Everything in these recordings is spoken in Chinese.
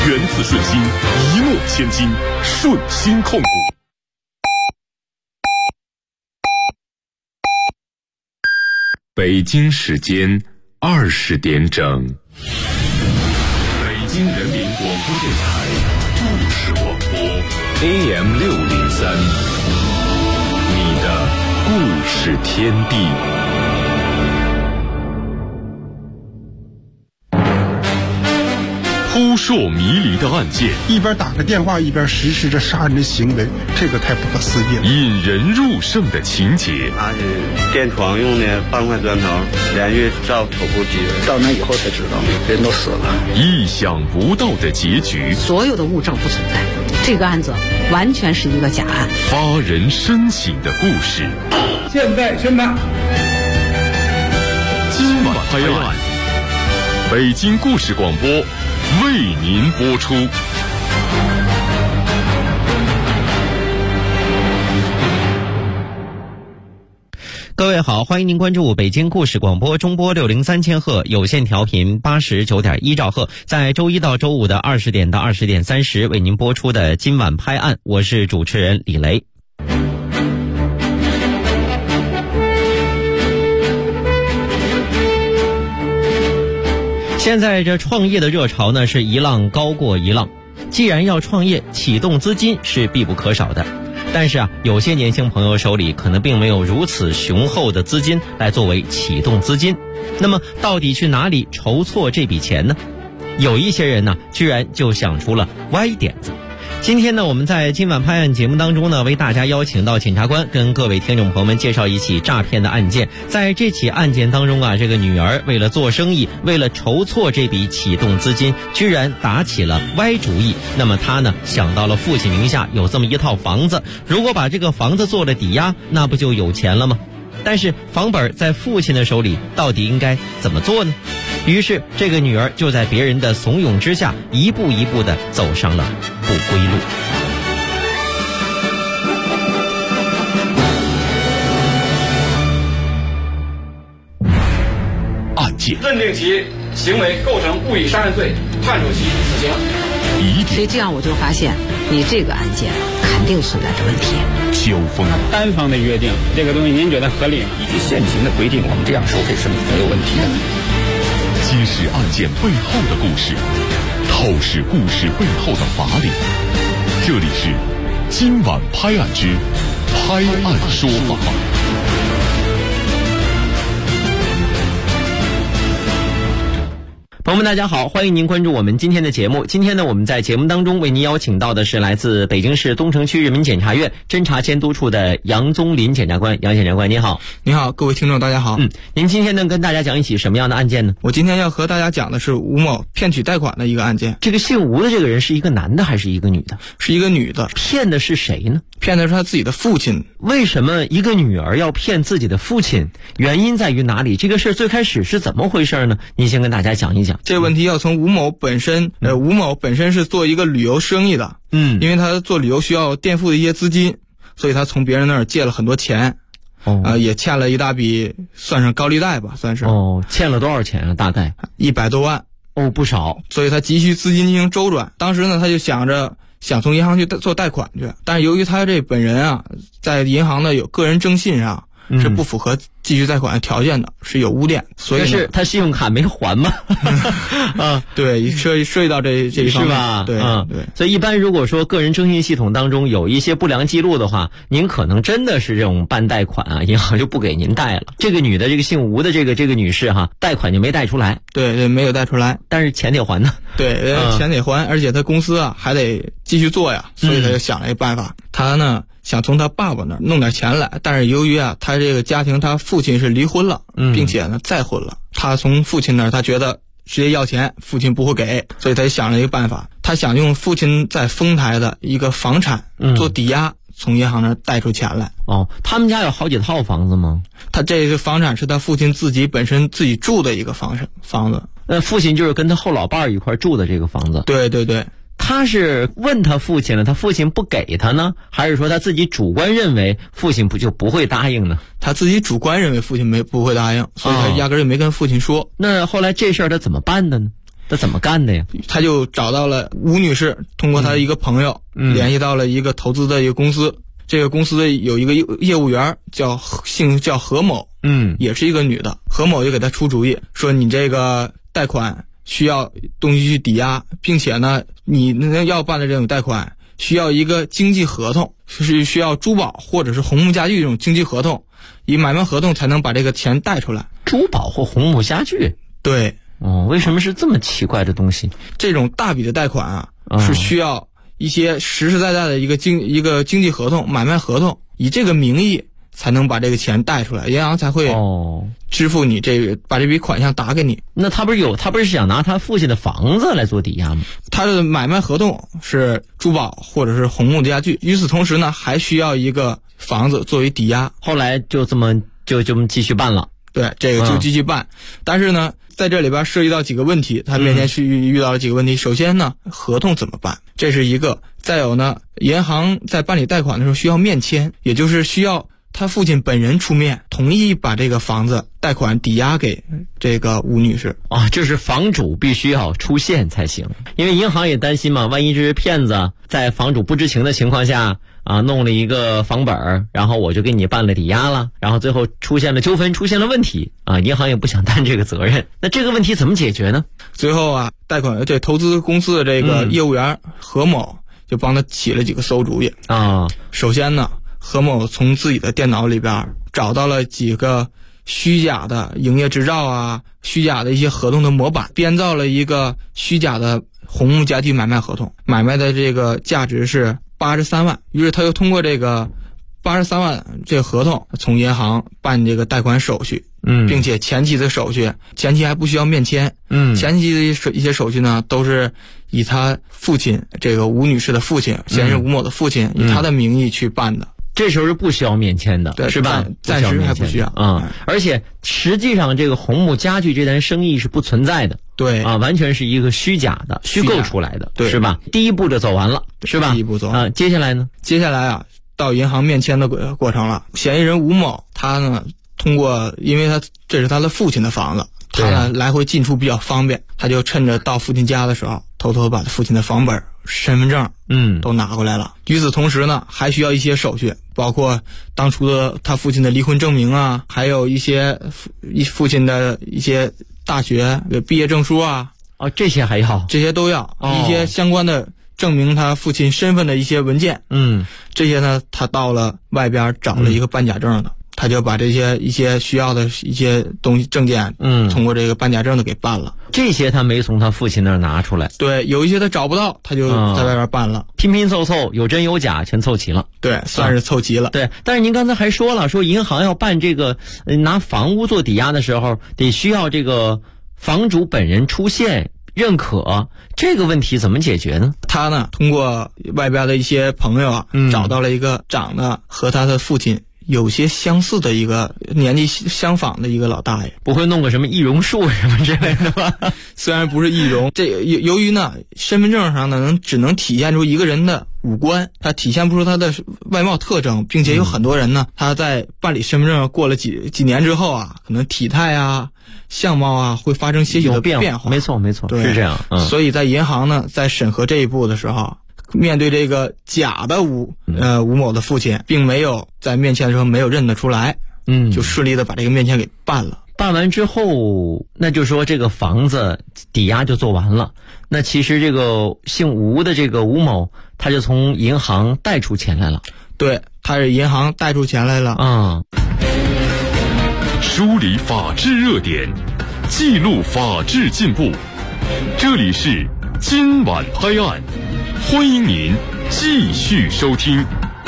源自顺心，一诺千金，顺心控股。北京时间20点整，北京人民广播电台故事广播 AM603，你的故事天地。扑朔迷离的案件， 一边打着电话一边实施着杀人的行为，这个太不可思议了。 引人入胜的情节， 他是电床用的半块砖头，连续照头部击人， 到那以后才知道人都死了。 意想不到的结局， 所有的物证不存在，这个案子完全是一个假案。 发人深省的故事， 现在宣判。 今晚拍案，北京故事广播为您播出。 各位好，欢迎您关注北京故事广播中波603千赫有线调频89.1兆赫，在周一到周五的20点到20点30为您播出的今晚拍案，我是主持人李雷。现在这创业的热潮呢，是一浪高过一浪。既然要创业，启动资金是必不可少的。但是有些年轻朋友手里可能并没有如此雄厚的资金来作为启动资金。那么到底去哪里筹措这笔钱呢？有一些人呢，居然就想出了歪点子。今天呢，我们在今晚拍案节目当中呢，为大家邀请到检察官跟各位听众朋友们介绍一起诈骗的案件。在这起案件当中啊，这个女儿为了做生意，为了筹措这笔启动资金，居然打起了歪主意。那么她呢，想到了父亲名下有这么一套房子，如果把这个房子做了抵押，那不就有钱了吗？但是房本在父亲的手里，到底应该怎么做呢？于是这个女儿就在别人的怂恿之下，一步一步地走上了不归路。 案件认定其行为构成故意杀人罪，判处其死刑。 所以这样我就发现，你这个案件肯定存在着问题。 交锋， 单方的约定，这个东西您觉得合理吗？ 以及现行的规定，我们这样收费是没有问题的。 揭示案件背后的故事，透视故事背后的法理。这里是今晚拍案之拍案说法。 朋友们大家好，欢迎您关注我们今天的节目。今天呢，我们在节目当中为您邀请到的是来自北京市东城区人民检察院侦查监督处的杨宗林检察官。杨检察官您好。 您好，各位听众大家好。 您今天呢跟大家讲一起什么样的案件呢？ 我今天要和大家讲的是吴某骗取贷款的一个案件。 这个姓吴的这个人是一个男的还是一个女的？ 是一个女的。 骗的是谁呢？ 骗的是他自己的父亲。 为什么一个女儿要骗自己的父亲？原因在于哪里？这个事最开始是怎么回事呢？您先跟大家讲一讲。 这个问题要从吴某本身，吴某本身是做一个旅游生意的，因为他做旅游需要垫付的一些资金，所以他从别人那儿借了很多钱，也欠了一大笔，算上高利贷吧，算是。 欠了多少钱啊？大概 100多万。 不少。 所以他急需资金进行周转。当时呢，他就想从银行去做贷款去，但是由于他这本人啊，在银行的有个人征信上是不符合继续贷款的条件的，是有污点，所以是他信用卡没还吗？ 对，涉及到这一方面，是吧？对，对。 所以一般如果说个人征信系统当中有一些不良记录的话，您可能真的是这种办贷款啊，银行就不给您贷了。这个女的，这个姓吴的这个女士哈，贷款就没贷出来。 对，没有贷出来， 但是钱得还呢。 对，钱得还，而且他公司啊还得继续做呀，所以他就想了一个办法，他呢想从他爸爸那儿弄点钱来，但是由于啊他这个家庭他父亲是离婚了，并且呢再婚了，他从父亲那儿他觉得直接要钱父亲不会给，所以他就想了一个办法，他想用父亲在丰台的一个房产做抵押，从银行那儿贷出钱来。 他们家有好几套房子吗？ 他这个房产是他父亲本身自己住的一个房子。 那父亲就是跟他后老伴儿一块住的这个房子。 对对对。 他是问他父亲了，他父亲不给他呢，还是说他自己主观认为父亲就不会答应呢？ 他自己主观认为父亲不会答应，所以他压根儿就没跟父亲说。 那后来这事儿他怎么办的呢？ 他怎么干的呀？ 他就找到了吴女士，通过他的一个朋友联系到了一个投资的一个公司。这个公司的有一个业务员叫何某，也是一个女的。何某就给他出主意，说你这个贷款需要东西去抵押，并且呢，你要办的这种贷款需要一个经济合同，是需要珠宝或者是红木家具这种经济合同，以买卖合同才能把这个钱贷出来。 珠宝或红木家具？ 对。 为什么是这么奇怪的东西？ 这种大笔的贷款啊，是需要一些实实在在的一个经济合同、买卖合同，以这个名义才能把这个钱贷出来，银行才会支付你把这笔款项打给你。 那他不是想拿他父亲的房子来做抵押吗？ 他的买卖合同是珠宝或者是红木家具，与此同时呢，还需要一个房子作为抵押。 后来就这么继续办了。 对，这个就继续办。但是呢，在这里边涉及到几个问题，他面前是遇到了几个问题。首先呢，合同怎么办？这是一个。再有呢，银行在办理贷款的时候需要面签，也就是需要他父亲本人出面同意把这个房子贷款抵押给这个吴女士。 就是房主必须要出现才行，因为银行也担心嘛，万一这是骗子在房主不知情的情况下弄了一个房本，然后我就给你办了抵押了，然后最后出现了纠纷，出现了问题银行也不想担这个责任。那这个问题怎么解决呢？ 最后这投资公司的这个业务员何某就帮他起了几个馊主意首先呢，何某从自己的电脑里边找到了几个虚假的营业执照虚假的一些合同的模板，编造了一个虚假的红木家具买卖合同，买卖的这个价值是83万。于是他又通过这个83万这个合同从银行办这个贷款手续，并且前期的手续前期还不需要面签，前期的一些手续呢都是以他父亲这个吴女士的父亲，先是吴某的父亲以他的名义去办的。 这时候是不需要面签的，是吧？ 暂时还不需要而且实际上这个红木家具这单生意是不存在的， 对完全是一个虚假的、虚构出来的， 对， 是吧？第一步就走完了，是吧？ 第一步走完接下来呢？ 接下来到银行面签的过程了。嫌疑人吴某他呢，通过因为这是他的父亲的房子，他呢来回进出比较方便，他就趁着到父亲家的时候，偷偷把他父亲的房本、身份证都拿过来了。与此同时呢，还需要一些手续，包括当初的他父亲的离婚证明还有一些父亲的一些大学毕业证书这些还要， 这些都要一些相关的证明他父亲身份的一些文件。这些呢，他到了外边找了一个办假证的，他就把这些一些需要的一些东西证件通过这个办假证的给办了。 这些他没从他父亲那儿拿出来。 对，有一些他找不到，他就在外边办了。 拼拼凑凑，有真有假，全凑齐了。 对，算是凑齐了。 对，但是您刚才还说了，说银行要办这个拿房屋做抵押的时候，得需要这个房主本人出现认可，这个问题怎么解决呢？ 他呢，通过外边的一些朋友找到了一个长得和他的父亲有些相似的一个年纪相仿的一个老大爷。 不会弄个什么易容术什么之类的吧？ 虽然不是易容，这由于呢身份证上呢只能体现出一个人的五官，他体现不出他的外貌特征，并且有很多人呢他在办理身份证过了几年之后可能体态相貌会发生些许的变化。 没错，是这样。 所以在银行呢在审核这一步的时候，面对这个假的吴某的父亲，并没有在面签的时候没有认得出来，就顺利的把这个面签给办了。 办完之后，那就说这个房子抵押就做完了。那其实这个姓吴的这个吴某，他就从银行贷出钱来了。 对，他是银行贷出钱来了。 梳理法治热点，记录法治进步。这里是今晚拍案，欢迎您继续收听。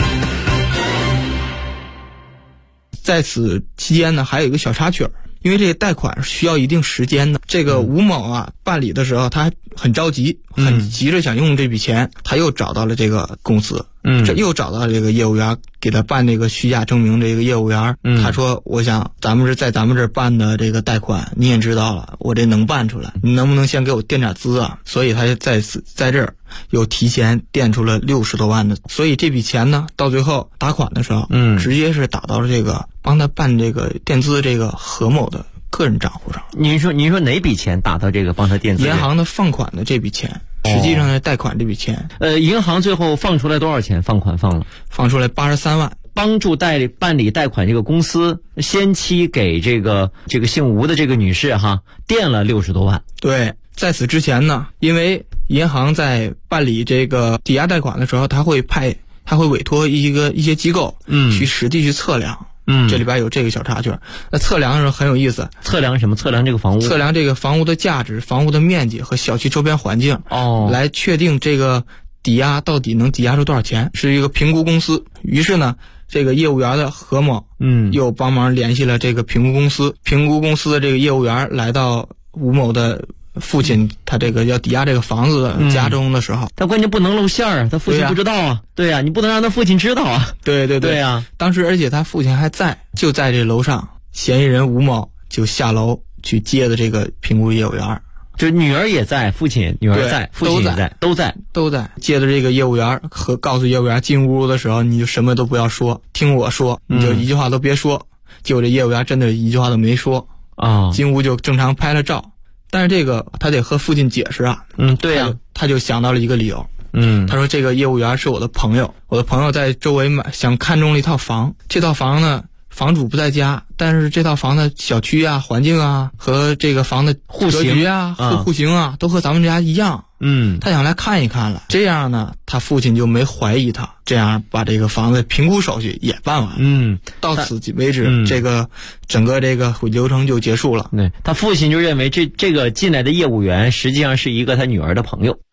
在此期间呢，还有一个小插曲，因为这个贷款是需要一定时间的。这个吴某办理的时候，他很着急，很急着想用这笔钱，他又找到了这个公司，这又找到这个业务员，给他办这个虚假证明。这个业务员他说，我想咱们是在咱们这儿办的这个贷款，你也知道了，我这能办出来，你能不能先给我垫点资所以他就在这儿又提前垫出了60多万的，所以这笔钱呢，到最后打款的时候，直接是打到了这个帮他办这个垫资这个何某的个人账户上。 您说哪笔钱打到这个帮他电子？ 银行的放款的这笔钱，实际上是贷款这笔钱。 银行最后放出来多少钱？放款放出来83万。 帮助办理贷款这个公司先期给这个姓吴的这个女士垫了60多万。 对，在此之前呢，因为银行在办理这个抵押贷款的时候，他会委托一些机构去实地去测量。这里边有这个小插曲。那测量的时候很有意思。 测量什么？测量这个房屋？ 测量这个房屋的价值、房屋的面积和小区周边环境。来确定这个抵押到底能抵押出多少钱，是一个评估公司。于是呢，这个业务员的何某又帮忙联系了这个评估公司。评估公司的这个业务员来到吴某的父亲他这个要抵押这个房子的家中的时候， 他关键不能露馅啊，他父亲不知道啊。对啊，你不能让他父亲知道啊。对啊， 当时而且他父亲还就在这楼上，嫌疑人吴某就下楼去接的这个评估业务员。 就女儿也在，女儿在，父亲也在，都在。 接着这个业务员告诉业务员，进屋的时候你就什么都不要说，听我说，你就一句话都别说。结果这业务员真的一句话都没说进屋就正常拍了照。但是这个他得和父亲解释啊。 对啊， 他就想到了一个理由。他说这个业务员是我的朋友，在周围想看中了一套房，这套房呢房主不在家，但是这套房的小区啊、环境啊和这个房的户型啊、户型啊都和咱们家一样。他想来看一看了。这样呢，他父亲就没怀疑他，这样把这个房子评估手续也办完了。到此为止，这个整个这个流程就结束了。 对，他父亲就认为这个进来的业务员实际上是一个他女儿的朋友。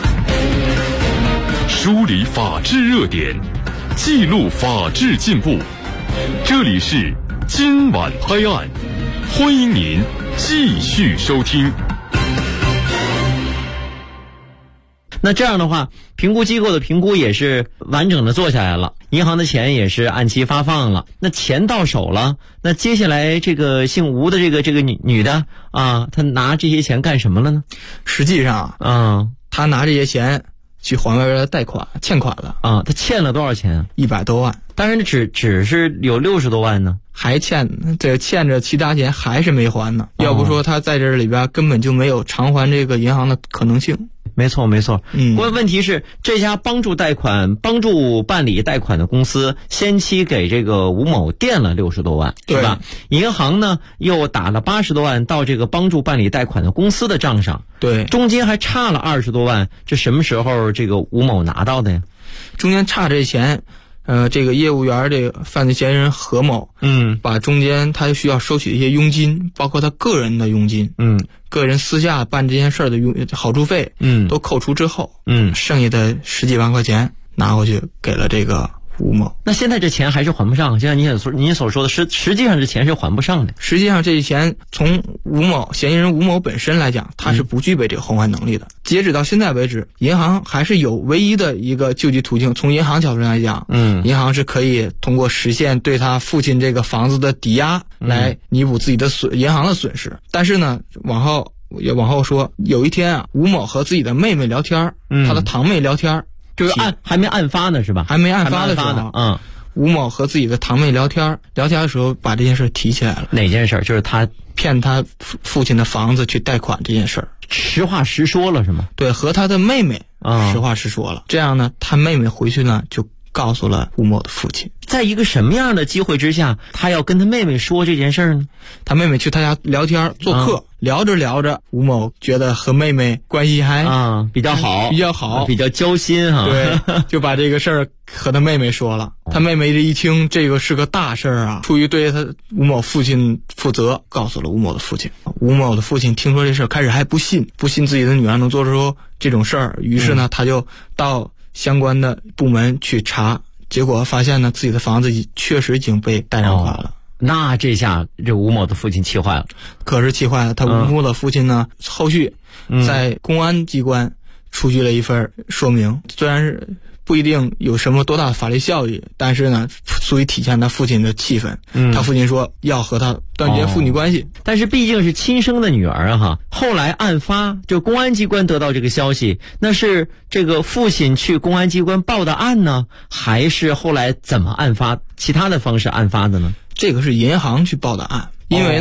梳理法治热点，记录法治进步。这里是今晚拍案，欢迎您继续收听。 那这样的话，评估机构的评估也是完整的做下来了，银行的钱也是按期发放了，那钱到手了，那接下来这个姓吴的这个女的她拿这些钱干什么了呢？ 实际上她拿这些钱去还外边的欠款了她欠了多少钱 ？100多万。 当然只是有60多万呢， 还欠着其他钱还是没还呢。要不说他在这里边根本就没有偿还这个银行的可能性。 没错。问题是这家帮助办理贷款的公司先期给这个吴某垫了60多万，对吧？银行呢又打了80多万到这个帮助办理贷款的公司的账上， 对， 中间还差了20多万，这什么时候这个吴某拿到的呀？ 中间差这钱。这个业务员这个犯罪嫌疑人何某，把中间他需要收取的一些佣金，包括他个人的佣金，个人私下办这件事的好处费，都扣除之后，剩下的10几万块钱拿回去给了这个吴某。 那现在这钱还是还不上，就像您所说的，实际上这钱是还不上的。 实际上这钱从嫌疑人吴某本身来讲，他是不具备这个还款能力的。截止到现在为止，银行还是有唯一的一个救济途径。从银行角度上来讲，银行是可以通过实现对他父亲这个房子的抵押来弥补自己的银行的损失。但是呢，往后说，有一天吴某和自己的妹妹聊天，他的堂妹聊天。 就是还没案发呢是吧？ 还没案发的时候，吴某和自己的堂妹聊天的时候把这件事提起来了。 哪件事？就是他骗他父亲的房子去贷款这件事。 实话实说了是吗？ 对，和他的妹妹实话实说了。这样呢，他妹妹回去呢就告诉了吴某的父亲。 在一个什么样的机会之下，他要跟他妹妹说这件事呢？ 他妹妹去他家聊天做客，聊着，吴某觉得和妹妹关系还比较好，比较交心对，就把这个事儿和他妹妹说了。他妹妹这一听，这个是个大事啊，出于对他吴某父亲负责，告诉了吴某的父亲。吴某的父亲听说这事儿，开始还不信自己的女儿能做出这种事儿，于是呢，他就到相关的部门去查。结果发现呢，自己的房子确实已经被贷上款了。 那这下这吴某的父亲气坏了。 可是气坏了，他吴某的父亲呢，后续在公安机关出具了一份说明，虽然是不一定有什么多大的法律效益，但是呢，足以体现他父亲的气愤。他父亲说要和他断绝父女关系。 但是毕竟是亲生的女儿后来案发，就公安机关得到这个消息，那是这个父亲去公安机关报的案呢，还是后来怎么案发，其他的方式案发的呢？ 这个是银行去报的案，因为呢，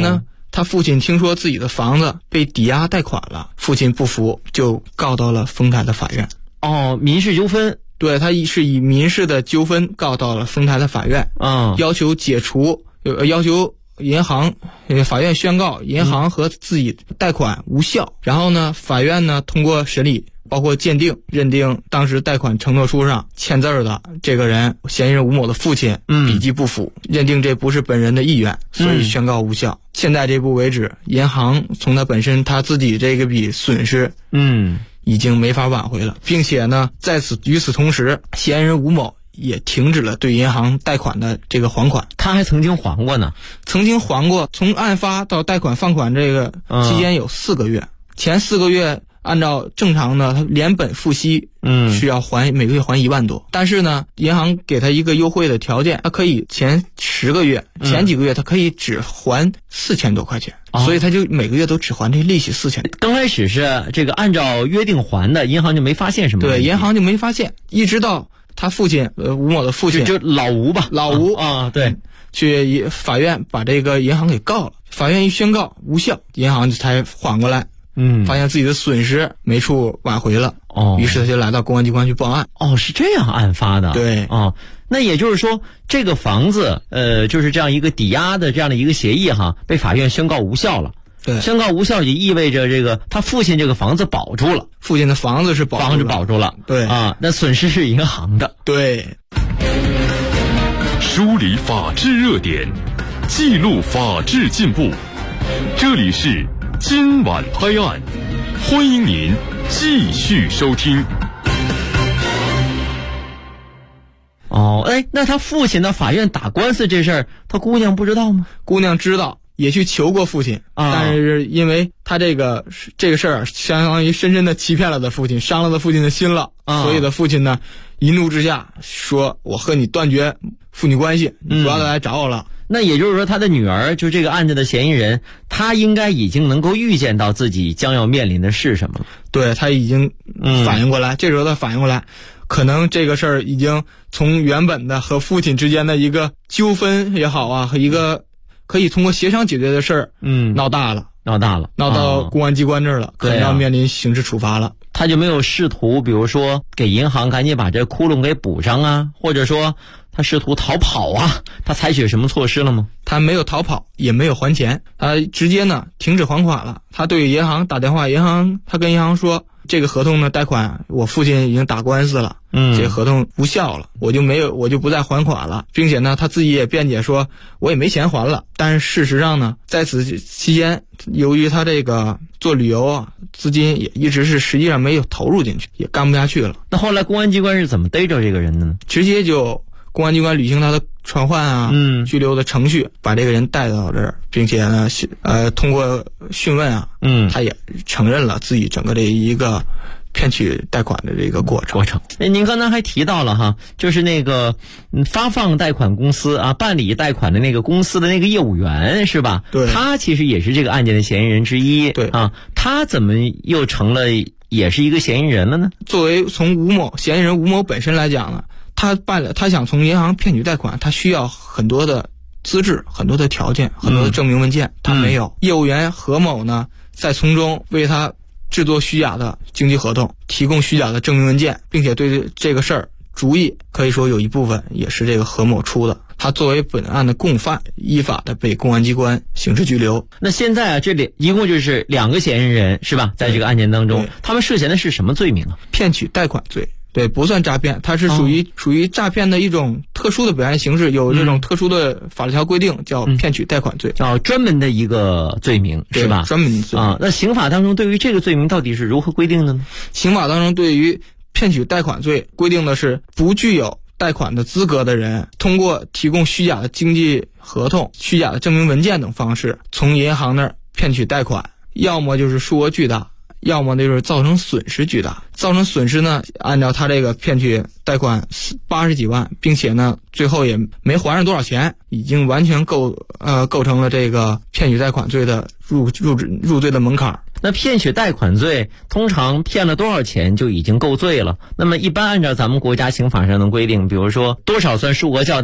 他父亲听说自己的房子被抵押贷款了，父亲不服，就告到了丰台的法院。 民事纠纷。 对，他是以民事的纠纷告到了丰台的法院，要求解除，要求银行，法院宣告银行和自己贷款无效。然后呢，法院呢通过审理，包括鉴定，认定当时贷款承诺书上签字的这个人嫌疑人吴某的父亲笔迹不符，认定这不是本人的意愿，所以宣告无效。现在这步为止，银行从他本身他自己这个笔损失已经没法挽回了，并且呢，与此同时，嫌疑人吴某也停止了对银行贷款的这个还款。 他还曾经还过呢？ 曾经还过，从案发到贷款放款这个期间有4个月，前4个月按照正常的他连本付息，是要每个月还1万多。但是呢，银行给他一个优惠的条件，他可以前10个月，前几个月他可以只还4000多块钱，所以他就每个月都只还这利息4000。 刚开始是这个按照约定还的，银行就没发现什么问题。 对，银行就没发现，一直到他父亲吴某的父亲就老吴吧， 老吴对， 去法院把这个银行给告了，法院一宣告无效，银行才缓过来。发现自己的损失没处挽回了，于是他就来到公安机关去报案。 是这样案发的。 对， 那也就是说，这个房子，就是这样一个抵押的这样的一个协议哈，被法院宣告无效了。 对， 宣告无效也意味着这个他父亲这个房子保住了， 父亲的房子是保住了。对那损失是银行的。 对， 梳理法治热点，记录法治进步，这里是今晚拍案，欢迎您继续收听。 那他父亲到法院打官司这事儿，他姑娘不知道吗？ 姑娘知道，也去求过父亲，但是因为他这个事儿相当于深深的欺骗了他父亲，伤了他父亲的心了，所以他父亲呢一怒之下说：“我和你断绝父女关系，你不要再来找我了。” 那也就是说，他的女儿就这个案子的嫌疑人，他应该已经能够预见到自己将要面临的是什么了。 对，他已经反应过来，这时候他反应过来，可能这个事儿已经从原本的和父亲之间的一个纠纷也好啊，和一个可以通过协商解决的事儿，闹大了，闹到公安机关这儿了，可能要面临刑事处罚了。 他就没有试图，比如说给银行赶紧把这窟窿给补上啊，或者说他试图逃跑啊，他采取什么措施了吗？ 他没有逃跑，也没有还钱，他直接呢停止还款了。他对银行打电话，他跟银行说，这个合同呢贷款我父亲已经打官司了，这个合同无效了，我就不再还款了，并且呢他自己也辩解说我也没钱还了。但是事实上呢，在此期间，由于他这个做旅游啊，资金也一直是实际上没有投入进去，也干不下去了。 那后来公安机关是怎么逮着这个人的呢？ 直接就公安机关履行他的传唤啊、拘留的程序，把这个人带到这儿，并且呢，通过讯问啊，他也承认了自己整个这一个骗取贷款的这个过程。 您刚才还提到了哈，就是那个发放贷款公司啊，办理贷款的那个公司的那个业务员是吧？ 对， 他其实也是这个案件的嫌疑人之一。 对啊，他怎么又成了也是一个嫌疑人了呢？ 作为从嫌疑人吴某本身来讲呢，他想从银行骗取贷款，他需要很多的资质、很多的条件、很多的证明文件，他没有。业务员何某呢，在从中为他制作虚假的经济合同，提供虚假的证明文件，并且对这个事儿主意可以说有一部分也是这个何某出的。他作为本案的共犯，依法的被公安机关刑事拘留。 那现在啊，这里一共就是2个嫌疑人是吧？在这个案件当中，他们涉嫌的是什么罪名啊？ 骗取贷款罪。对，不算诈骗，它是属于诈骗的一种特殊的表现形式，有这种特殊的法律条规定，叫骗取贷款罪， 专门的一个罪名是吧？ 专门的罪名。 那刑法当中对于这个罪名到底是如何规定的呢？ 刑法当中对于骗取贷款罪规定的是，不具有贷款的资格的人，通过提供虚假的经济合同、虚假的证明文件等方式，从银行那儿骗取贷款，要么就是数额巨大，要么就是造成损失巨大。造成损失呢，按照他这个骗取贷款80几万，并且呢最后也没还上多少钱，已经完全构成了这个骗取贷款罪的入罪的门槛。 那骗取贷款罪通常骗了多少钱就已经够罪了？那么一般按照咱们国家刑法上的规定，比如说多少算数额较大，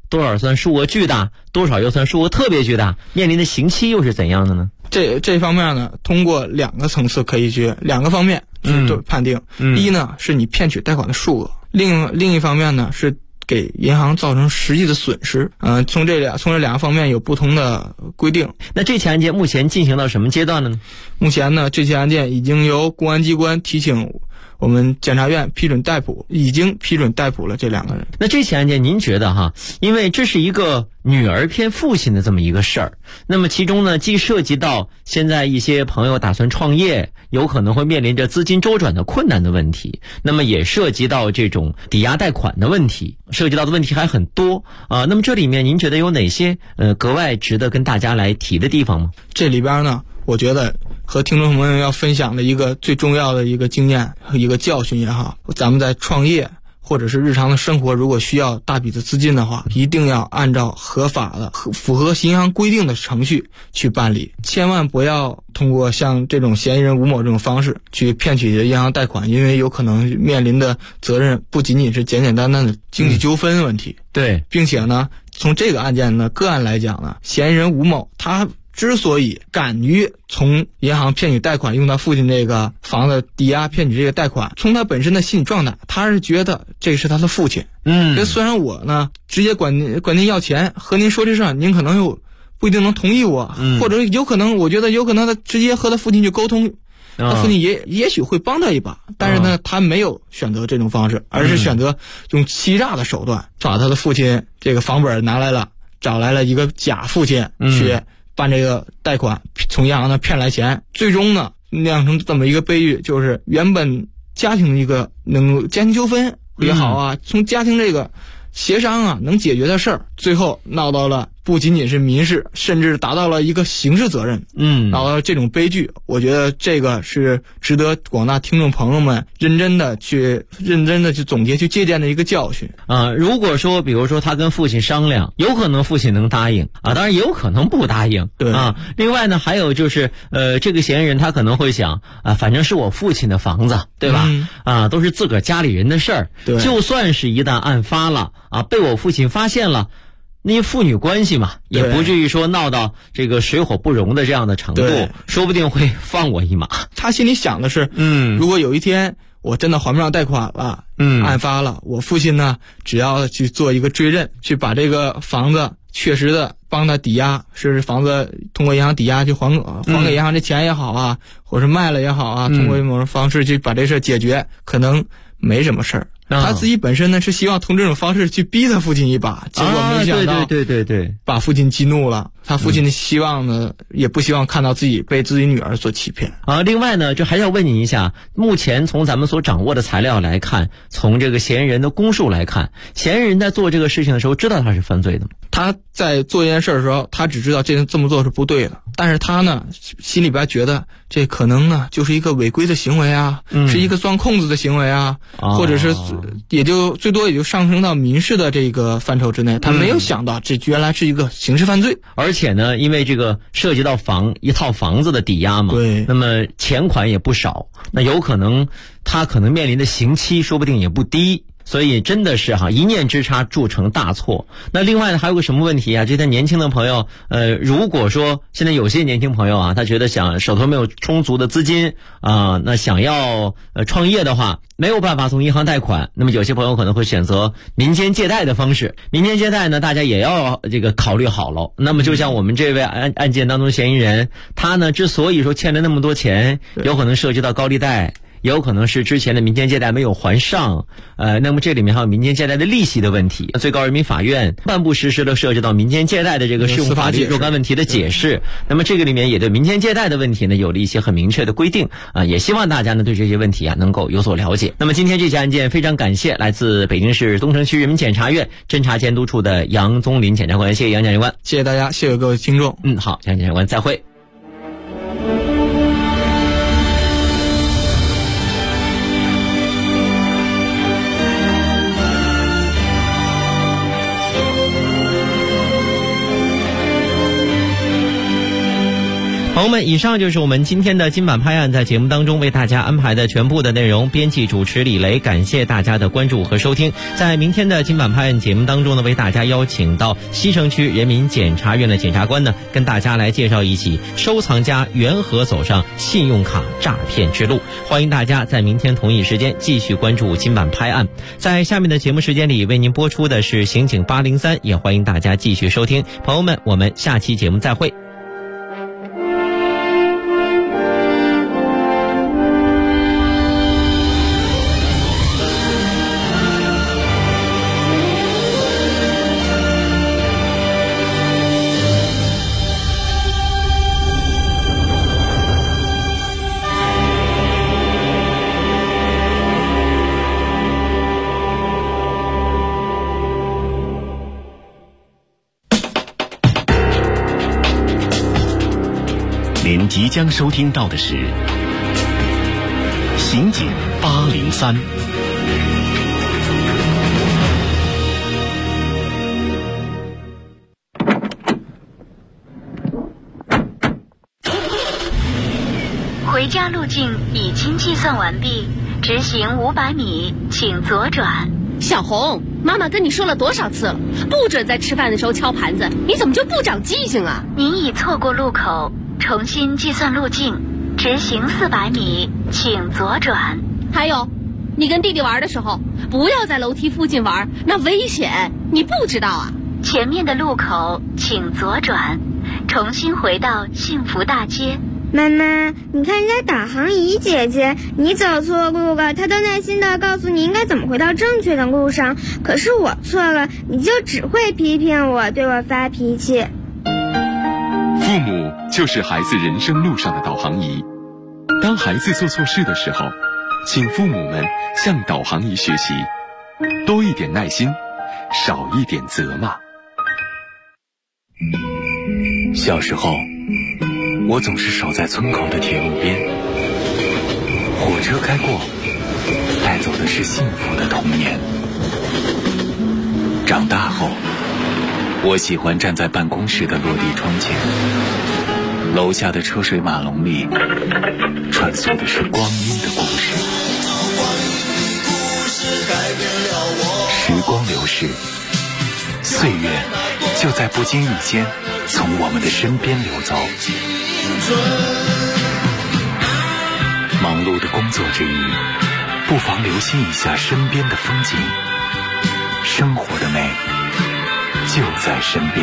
多少算数额巨大，多少又算数额特别巨大，面临的刑期又是怎样的呢？ 这方面呢，通过2个层次2个方面去判定。一呢是你骗取贷款的数额，另一方面呢是给银行造成实际的损失。从这两个方面有不同的规定。 那这起案件目前进行到什么阶段了呢？ 目前呢，这起案件已经由公安机关提请我们检察院批准逮捕，已经批准逮捕了这2个人。 那这起案件您觉得哈，因为这是一个女儿骗父亲的这么一个事儿，那么其中呢既涉及到现在一些朋友打算创业，有可能会面临着资金周转的困难的问题，那么也涉及到这种抵押贷款的问题，涉及到的问题还很多啊。那么这里面您觉得有哪些格外值得跟大家来提的地方吗？ 这里边呢，我觉得和听众朋友要分享的一个最重要的一个经验和一个教训也好，咱们在创业或者是日常的生活，如果需要大笔的资金的话，一定要按照合法的符合银行规定的程序去办理，千万不要通过像这种嫌疑人吴某这种方式去骗取银行贷款，因为有可能面临的责任不仅仅是简简单单的经济纠纷问题。 对， 并且呢，从这个案件的个案来讲呢，嫌疑人吴某他之所以敢于从银行骗取贷款，用他父亲这个房子抵押骗取这个贷款，从他本身的心理状态，他是觉得这是他的父亲。这虽然我呢直接管您要钱，和您说这事儿，您可能又不一定能同意我，或者有可能，我觉得有可能他直接和他父亲去沟通，他父亲也许会帮他一把，但是呢，他没有选择这种方式，而是选择用欺诈的手段，把他的父亲这个房本拿来了，找来了一个假父亲去办这个贷款，从银行那骗来钱，最终呢酿成这么一个悲剧，就是原本家庭一个家庭纠纷也好啊，从家庭这个协商啊能解决的事儿，最后闹到了不仅仅是民事，甚至达到了一个刑事责任。闹到这种悲剧，我觉得这个是值得广大听众朋友们认真的去总结去借鉴的一个教训啊。如果说比如说他跟父亲商量，有可能父亲能答应啊，当然也有可能不答应。 对啊，另外呢还有就是这个嫌疑人他可能会想啊，反正是我父亲的房子，对吧？啊，都是自个儿家里人的事儿，就算是一旦案发了啊，被我父亲发现了，那父女关系嘛，也不至于说闹到这个水火不容的这样的程度，说不定会放我一马。 他心里想的是，如果有一天我真的还不上贷款了，案发了，我父亲呢，只要去做一个追认，去把这个房子确实的帮他抵押，是房子通过银行抵押去还给银行这钱也好啊，或是卖了也好啊，通过某种方式去把这事解决，可能没什么事儿。他自己本身呢是希望通这种方式去逼他父亲一把，结果没想到对， 把父亲激怒了。他父亲的希望呢，也不希望看到自己被自己女儿所欺骗啊。另外呢，就还要问你一下，目前从咱们所掌握的材料来看，从这个嫌疑人的供述来看，嫌疑人在做这个事情的时候知道他是犯罪的吗？ 他在做这件事的时候，他只知道这么做是不对的，但是他呢心里边觉得这可能呢就是一个违规的行为啊，是一个钻空子的行为啊，或者是也就最多也就上升到民事的这个范畴之内，他没有想到这原来是一个刑事犯罪。 而且呢，因为这个涉及到一套房子的抵押嘛， 对， 那么钱款也不少，那有可能他可能面临的刑期说不定也不低。所以真的是一念之差铸成大错。那另外呢，还有个什么问题啊？这些年轻的朋友，如果说现在有些年轻朋友啊，他觉得手头没有充足的资金啊，那想要创业的话，没有办法从银行贷款，那么有些朋友可能会选择民间借贷的方式。民间借贷呢，大家也要这个考虑好了。那么就像我们这位案件当中嫌疑人，他呢之所以说欠了那么多钱，有可能涉及到高利贷。也有可能是之前的民间借贷没有还上，那么这里面还有民间借贷的利息的问题。最高人民法院颁布实施了涉及到民间借贷的这个适用法律若干问题的解释。那么这个里面也对民间借贷的问题呢有了一些很明确的规定啊，也希望大家呢对这些问题啊能够有所了解。那么今天这起案件非常感谢来自北京市东城区人民检察院侦查监督处的杨宗林检察官，谢谢杨检察官， 谢谢大家，谢谢各位听众。 好，杨检察官再会。 朋友们，以上就是我们今天的今晚拍案在节目当中为大家安排的全部的内容。编辑主持李雷，感谢大家的关注和收听。在明天的今晚拍案节目当中呢，为大家邀请到西城区人民检察院的检察官呢，跟大家来介绍一起收藏家缘何走上信用卡诈骗之路。欢迎大家在明天同一时间继续关注今晚拍案。在下面的节目时间里为您播出的是刑警803，也欢迎大家继续收听。朋友们，我们下期节目再会。 您即将收听到的是刑警803。 回家路径已经计算完毕，直行500米，请左转。 小红，妈妈跟你说了多少次了，不准在吃饭的时候敲盘子，你怎么就不长记性啊？ 您已错过路口，重新计算路径，直行400米，请左转。 还有，你跟弟弟玩的时候，不要在楼梯附近玩，那危险，你不知道啊？ 前面的路口请左转，重新回到幸福大街。 妈妈，你看人家导航仪姐姐，你走错路了，她都耐心地告诉你应该怎么回到正确的路上，可是我错了，你就只会批评我，对我发脾气。 父母就是孩子人生路上的导航仪，当孩子做错事的时候，请父母们向导航仪学习，多一点耐心，少一点责骂。 小时候，我总是守在村口的铁路边，火车开过，带走的是幸福的童年。长大后，我喜欢站在办公室的落地窗前，楼下的车水马龙里穿梭的是光阴的故事。时光流逝，岁月就在不经意间从我们的身边流走。忙碌的工作之余，不妨留心一下身边的风景，生活的美就在身边。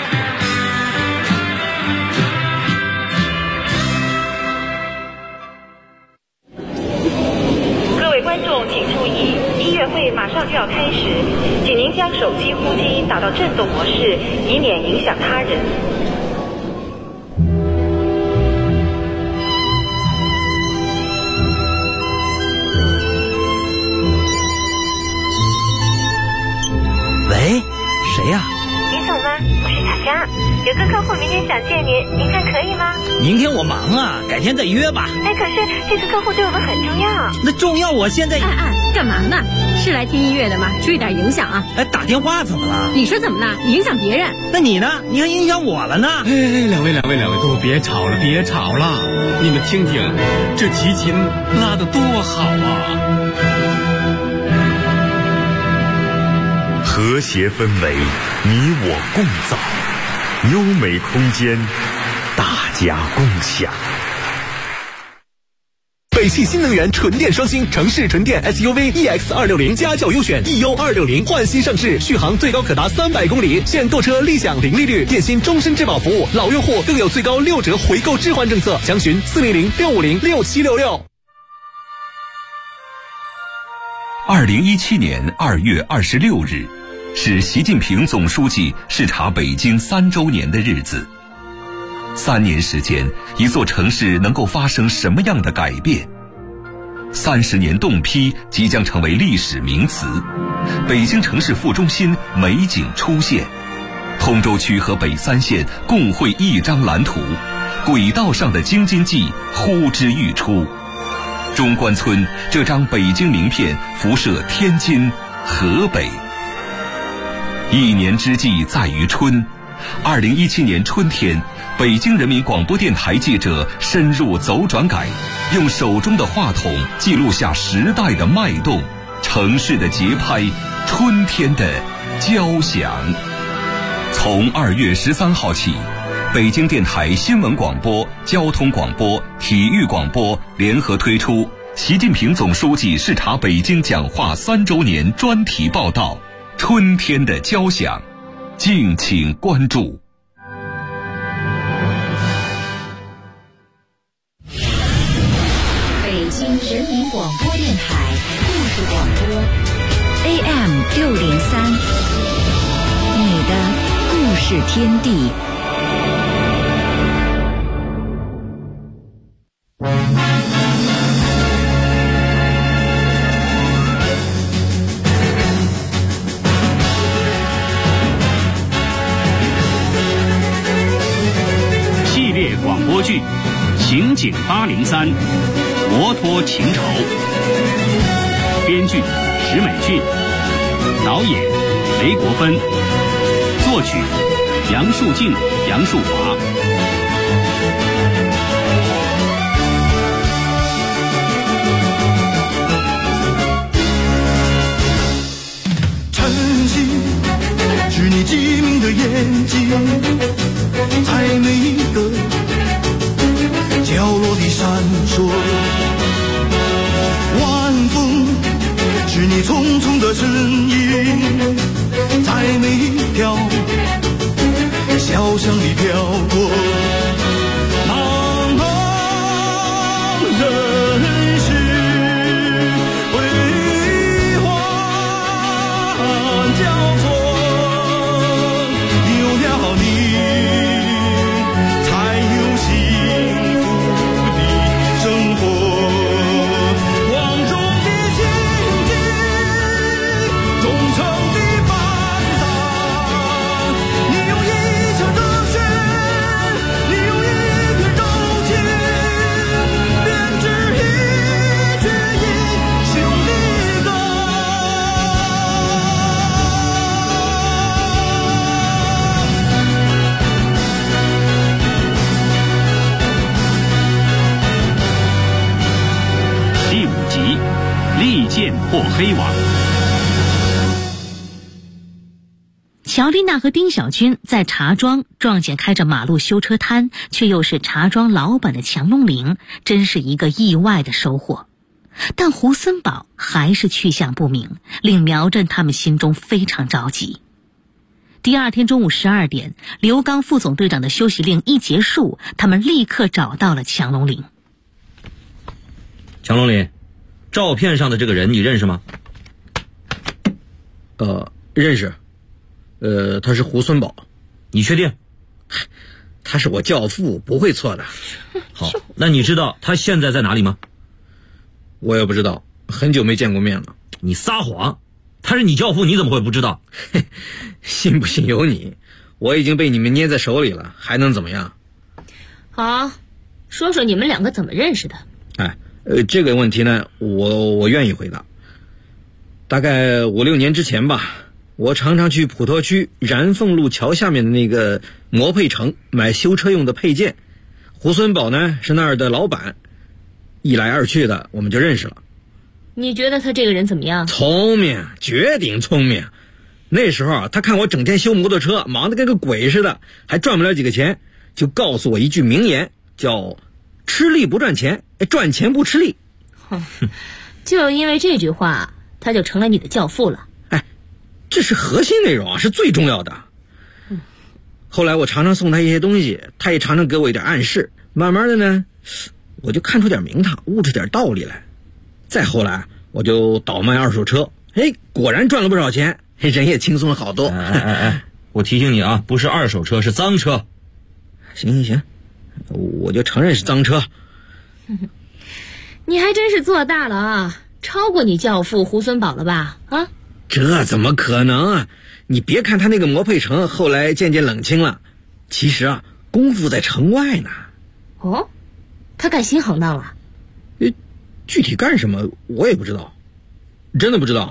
各位观众请注意，音乐会马上就要开始，请您将手机呼机打到震动模式，以免影响他人。 喂，谁呀？ 林总吗？我是小佳，有个客户明天想见您，您看可以吗？ 明天我忙啊，改天再约吧。 哎，可是这个客户对我们很重要。 那重要，我现在…… 干嘛呢？是来听音乐的吗？注意点影响啊！ 哎，打电话怎么了？ 你说怎么了？影响别人？ 那你呢？你还影响我了呢？ 哎，两位，都别吵了，别吵了！你们听听，这提琴拉得多好啊！ 和谐氛围，你我共造；优美空间，大家共享。 北汽新能源纯电双星城市纯电 SUV EX260家轿优选 EU260换新上市，续航最高可达300公里，现购车立享零利率，电信终身质保服务，老用户更有最高6折回购置换政策，详询400-650-6766。 2017年2月26日，是习近平总书记视察北京3周年的日子。3年时间，一座城市能够发生什么样的改变？30年冻批即将成为历史名词，北京城市副中心美景出现，通州区和北3县共绘一张蓝图，轨道上的京津冀呼之欲出。中关村这张北京名片辐射天津、河北。一年之计在于春，2017年春天， 北京人民广播电台记者深入走转改，用手中的话筒记录下时代的脉动，城市的节拍，春天的交响。从2月13号起，北京电台新闻广播、交通广播、体育广播联合推出习近平总书记视察北京讲话3周年专题报道《春天的交响》，敬请关注。 北京人民广播电台故事广播 AM603，你的故事天地。 系列广播剧《刑警803》，摩托情仇。编剧石美俊，导演雷国芬，作曲杨树静、杨树华。 晨曦是你机敏的眼睛，在每一个角落里闪烁。晚风是你匆匆的身影，在每一条小巷里飘过。茫茫人世辉煌交错，有了你才有幸福的生活。光荣的情景，忠诚的伴郎，你用一腔热血，你用一片柔情，编织一曲英雄的歌。 第5集，利剑破黑网。 乔丽娜和丁小军在茶庄撞见开着马路修车摊却又是茶庄老板的强龙岭，真是一个意外的收获。但胡森堡还是去向不明，令苗振他们心中非常着急。第2天中午12点，刘刚副总队长的休息令一结束，他们立刻找到了强龙岭。 强龙岭，照片上的这个人你认识吗？ 认识。他是胡孙宝。 你确定？ 他是我教父，不会错的。 好，那你知道他现在在哪里吗？ 我也不知道，很久没见过面了。 你撒谎！他是你教父，你怎么会不知道？ 信不信由你，我已经被你们捏在手里了，还能怎么样？ 好，说说你们2个怎么认识的。 这个问题呢，我愿意回答。大概5、6年之前吧，我常常去普陀区燃凤路桥下面的那个摩配城买修车用的配件。胡孙宝呢是那儿的老板，一来二去的我们就认识了。 你觉得他这个人怎么样？ 聪明，绝顶聪明。那时候他看我整天修摩托车，忙得跟个鬼似的，还赚不了几个钱，就告诉我一句名言，叫吃力不赚钱，赚钱不吃力。 就因为这句话，他就成了你的教父了。 这是核心内容啊，是最重要的。后来我常常送他一些东西，他也常常给我一点暗示，慢慢的呢，我就看出点名堂，悟出点道理来。再后来我就倒卖2手车，果然赚了不少钱，人也轻松了好多。 我提醒你啊，不是2手车，是脏车。 行，我就承认是脏车。 你还真是做大了啊，超过你教父胡孙宝了吧？啊， 这怎么可能啊？你别看他那个摩配城后来渐渐冷清了，其实啊，功夫在城外呢。 哦，他干新行当了？ 具体干什么我也不知道，真的不知道。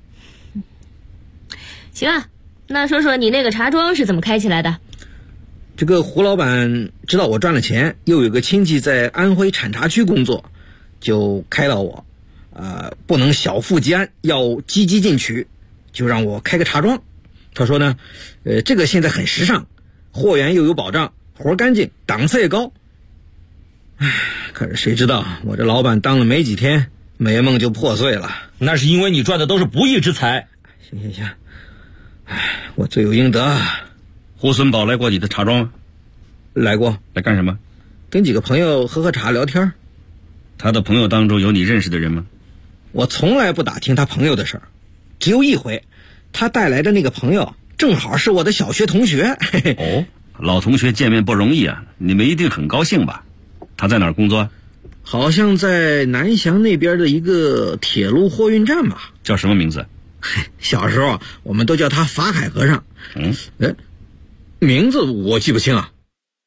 行啊，那说说你那个茶庄是怎么开起来的？ 这个胡老板知道我赚了钱，又有个亲戚在安徽产茶区工作，就开导我，不能小富即安，要积极进取，就让我开个茶庄。他说呢，这个现在很时尚，货源又有保障，活干净，档次也高。可是谁知道我这老板当了没几天，美梦就破碎了。 那是因为你赚的都是不义之财。 行，我罪有应得。 胡孙宝来过你的茶庄吗？ 来过。 来干什么？ 跟几个朋友喝茶聊天。 他的朋友当中有你认识的人吗？ 我从来不打听他朋友的事儿，只有一回，他带来的那个朋友正好是我的小学同学。 哦，老同学见面不容易啊，你们一定很高兴吧？他在哪儿工作？ 好像在南翔那边的一个铁路货运站吧。 叫什么名字？ 小时候我们都叫他法海和尚。名字我记不清啊。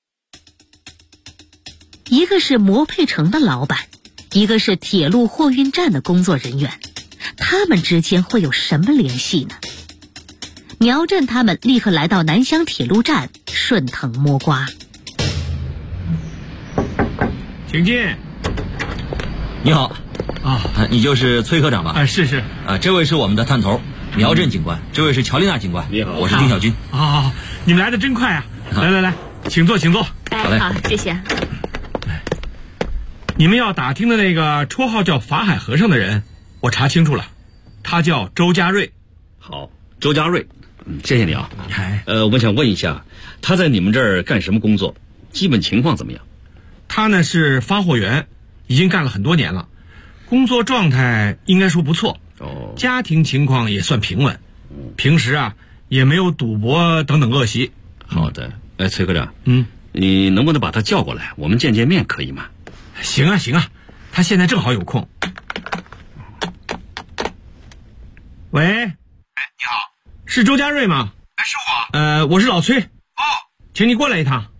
一个是磨配城的老板，一个是铁路货运站的工作人员，他们之间会有什么联系呢？苗振他们立刻来到南翔铁路站，顺藤摸瓜。 请进。 你好。你就是崔科长吧？ 是。 这位是我们的探头苗振警官，这位是乔丽娜警官。 你好， 我是丁小军。 你们来的真快啊！来，请坐。 好，谢谢。 你们要打听的那个绰号叫法海和尚的人，我查清楚了，他叫周家瑞。 好，周家瑞，谢谢你啊。我想问一下，他在你们这儿干什么工作？基本情况怎么样？ 他呢是发货员，已经干了很多年了，工作状态应该说不错。家庭情况也算平稳，平时也没有赌博等等恶习。 好的。崔科长，你能不能把他叫过来，我们见见面可以吗？ 行啊，他现在正好有空。喂， 你好， 是周家瑞吗？ 是我。 我是老崔。请你过来一趟。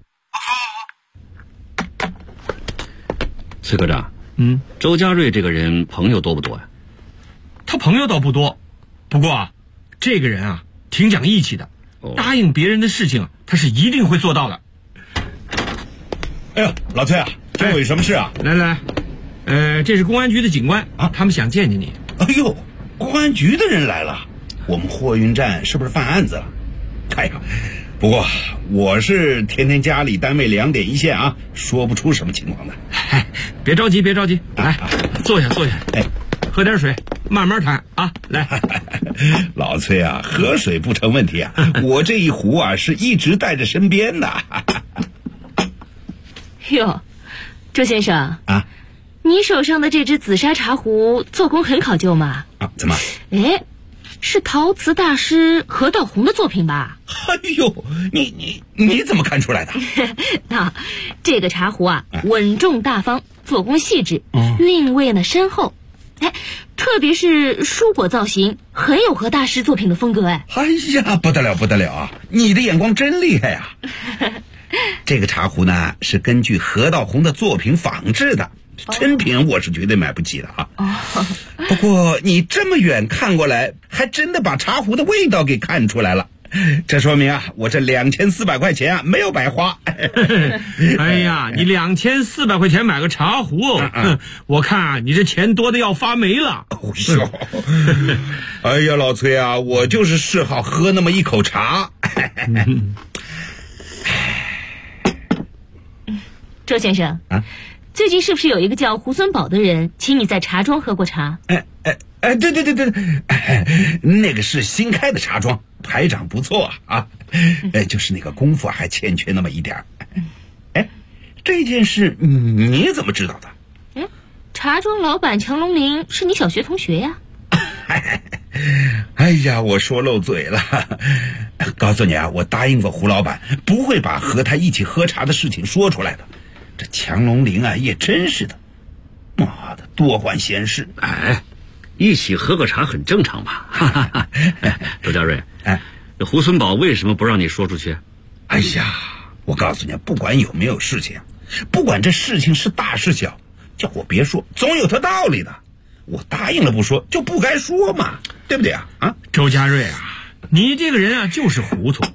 好。 崔科长，周家瑞这个人朋友多不多呀？ 他朋友倒不多，不过这个人挺讲义气的，答应别人的事情他是一定会做到的。 哎呦，老崔找我有什么事啊？ 来，这是公安局的警官他们想见见你。 哎呦，公安局的人来了，我们货运站是不是犯案子了？哎呀，不过我是天天家里单位2点一线说不出什么情况的。 别着急，来，坐下。喝点水，慢慢谈来。 老崔喝水不成问题我这一壶是一直带着身边的。 哟，周先生你手上的这只紫砂茶壶做工很考究嘛？ 怎么？ 是陶瓷大师何道红的作品吧？ 哎呦，你怎么看出来的？ 这个茶壶稳重大方，做工细致，韵味呢深厚。特别是蔬果造型，很有何大师作品的风格。哎呀，不得了你的眼光真厉害呀！这个茶壶呢是根据何道红的作品仿制的，真品我是绝对买不起的不过你这么远看过来，还真的把茶壶的味道给看出来了，这说明我这2400块钱没有白花。 哎呀，你2400块钱买个茶壶，我看你这钱多的要发霉了。 哎呀，老崔我就是嗜好喝那么一口茶。 周先生最近是不是有一个叫胡孙宝的人请你在茶庄喝过茶？ 对，那个是新开的茶庄，排场不错就是那个功夫还欠缺那么一点。这件事你怎么知道的？ 茶庄老板强龙林是你小学同学呀。 哎呀，我说漏嘴了。告诉你我答应过胡老板，不会把和他一起喝茶的事情说出来的。这强龙林也真是的，妈的，多管闲事。 一起喝个茶很正常嘛。周家瑞，这胡孙宝为什么不让你说出去？ 哎呀，我告诉你，不管有没有事情，不管这事情是大是小，叫我别说，总有他道理的。我答应了不说，就不该说嘛，对不对周家瑞你这个人就是糊涂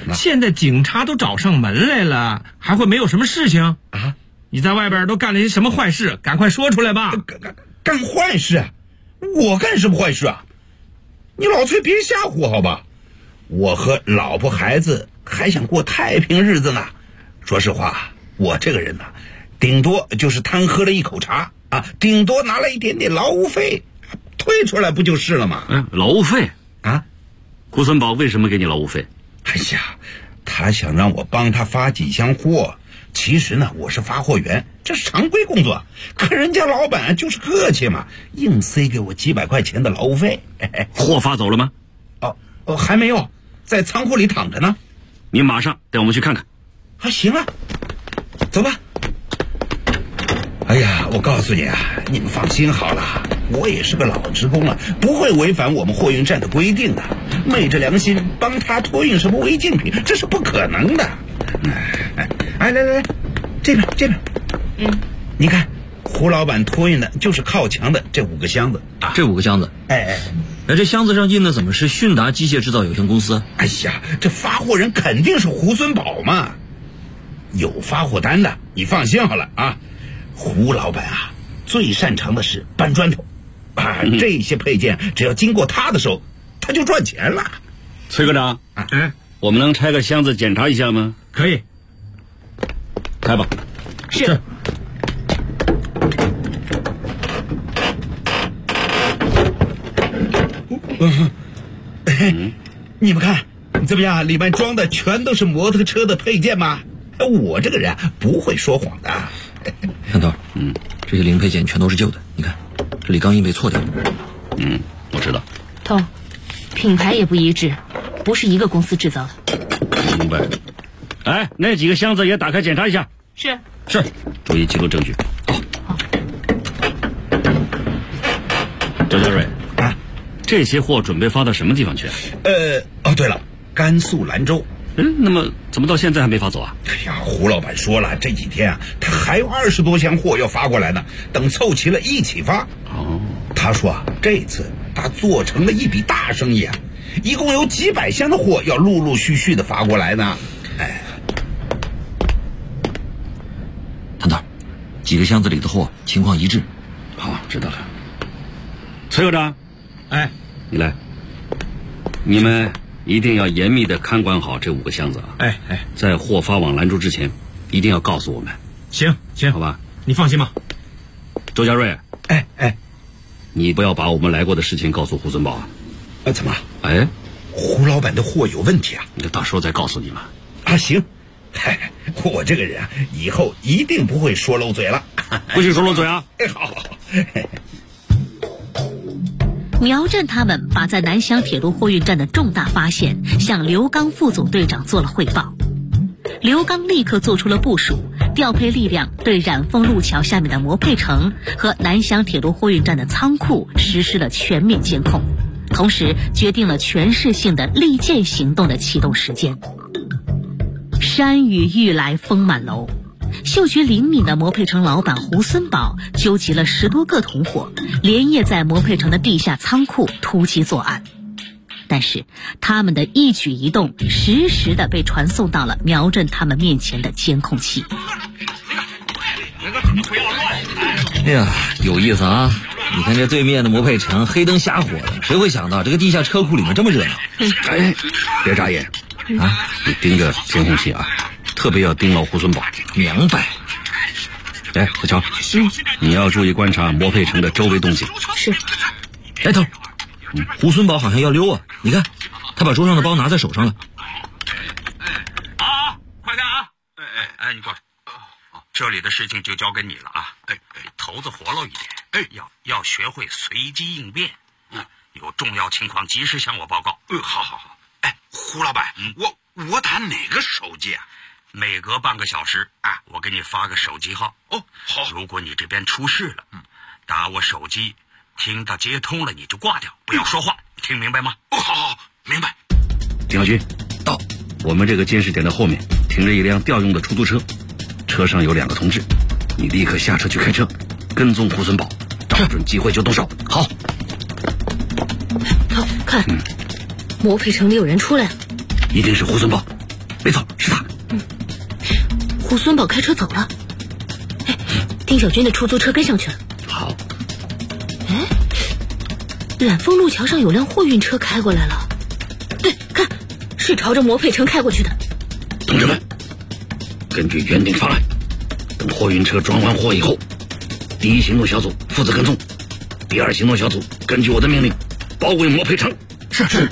现在警察都找上门来了，还会没有什么事情啊？你在外边都干了些什么坏事？赶快说出来吧！ 干坏事？我干什么坏事啊？你老崔别吓唬我好吧？我和老婆孩子还想过太平日子呢。说实话，我这个人呢，顶多就是贪喝了一口茶啊，顶多拿了一点点劳务费，退出来不就是了吗？ 劳务费啊？ 胡森宝为什么给你劳务费？ 哎呀，他想让我帮他发几箱货。其实呢，我是发货员，这是常规工作。可人家老板就是客气嘛，硬塞给我几百块钱的劳务费。 货发走了吗？ 还没有，在仓库里躺着呢。 你马上带我们去看看。 行啊，走吧。哎呀，我告诉你啊，你们放心好了，我也是个老职工了，不会违反我们货运站的规定的。昧着良心帮他托运什么违禁品，这是不可能的。来，这边。你看，胡老板托运的就是靠墙的这5个箱子啊。 这5个箱子？这箱子上印的怎么是迅达机械制造有限公司？ 哎呀，这发货人肯定是胡孙宝嘛。有发货单的，你放心好了啊。胡老板啊，最擅长的是搬砖头啊，这些配件只要经过他的手，他就赚钱了。 崔科长，我们能拆个箱子检查一下吗？ 可以， 开吧。 是。 你们看怎么样？里面装的全都是摩托车的配件吗？我这个人不会说谎的。 看头，这些零配件全都是旧的，你看，这里钢印被错掉了。 我知道。 头，品牌也不一致，不是一个公司制造的。 明白。那几个箱子也打开检查一下。 是， 注意记录证据。好。周家瑞这些货准备发到什么地方去？ 对了，甘肃兰州。 那么怎么到现在还没发走啊？ 哎呀，胡老板说了，这几天啊，他还有20多箱货要发过来呢，等凑齐了一起发。他说啊，这次他做成了一笔大生意啊，一共有几百箱的货要陆陆续续的发过来呢。 谭导，几个箱子里的货情况一致。 好，知道了。崔科长，你来，你们一定要严密的看管好这5个箱子啊！在货发往兰州之前，一定要告诉我们。 行， 好吧， 你放心吧。 周家瑞，你不要把我们来过的事情告诉胡孙宝啊！ 怎么？ 胡老板的货有问题啊？ 那到时候再告诉你嘛。 行。我这个人啊，以后一定不会说漏嘴了。 不许说漏嘴啊！ 好。 苗震他们把在南翔铁路货运站的重大发现向刘刚副总队长做了汇报。刘刚立刻做出了部署，调配力量对染凤路桥下面的磨配城和南翔铁路货运站的仓库实施了全面监控，同时决定了全市性的利剑行动的启动时间。山雨欲来风满楼，嗅觉灵敏的磨配城老板胡森宝纠集了10多个同伙，连夜在磨配城的地下仓库突击作案。但是他们的一举一动实时的被传送到了苗震他们面前的监控器。 哎呀，有意思啊！你看这对面的磨配城黑灯瞎火的，谁会想到这个地下车库里面这么热闹？ 别眨眼啊！你盯着监控器啊，特别要盯牢胡孙宝。 明白。 小乔，你要注意观察磨配城的周围动静。 是。 来头，胡孙宝好像要溜啊！你看，他把桌上的包拿在手上了。 快看啊！你过来。这里的事情就交给你了啊！头子活络一点，要学会随机应变。有重要情况及时向我报告。好。胡老板，我打哪个手机啊？每隔半个小时我给你发个手机号。好。如果你这边出事了，打我手机，听到接通了你就挂掉，不要说话，听明白吗？好，明白。 丁小军，到我们这个监视点的后面停着一辆调用的出租车，车上有2个同志，你立刻下车去开车，跟踪胡孙宝，找准机会就动手。好。 看，磨配城里有人出来了， 一定是胡孙宝。 没错，是他。 胡孙宝开车走了，哎，丁小军的出租车跟上去了。 好。 哎，染风路桥上有辆货运车开过来了，对，看，是朝着魔配城开过去的。 同志们，根据原定方案，等货运车装完货以后，第一行动小组负责跟踪，第二行动小组根据我的命令包围魔配城。是。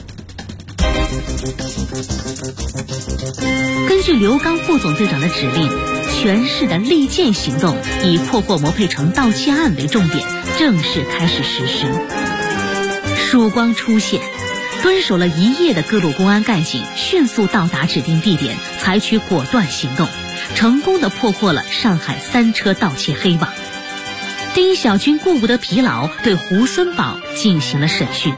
根据刘刚副总队长的指令，全市的利剑行动以破获魔配城盗窃案为重点，正式开始实施。曙光出现，蹲守了一夜的各路公安干警迅速到达指定地点，采取果断行动，成功地破获了上海3车盗窃黑网。丁小军顾不得疲劳，对胡孙宝进行了审讯。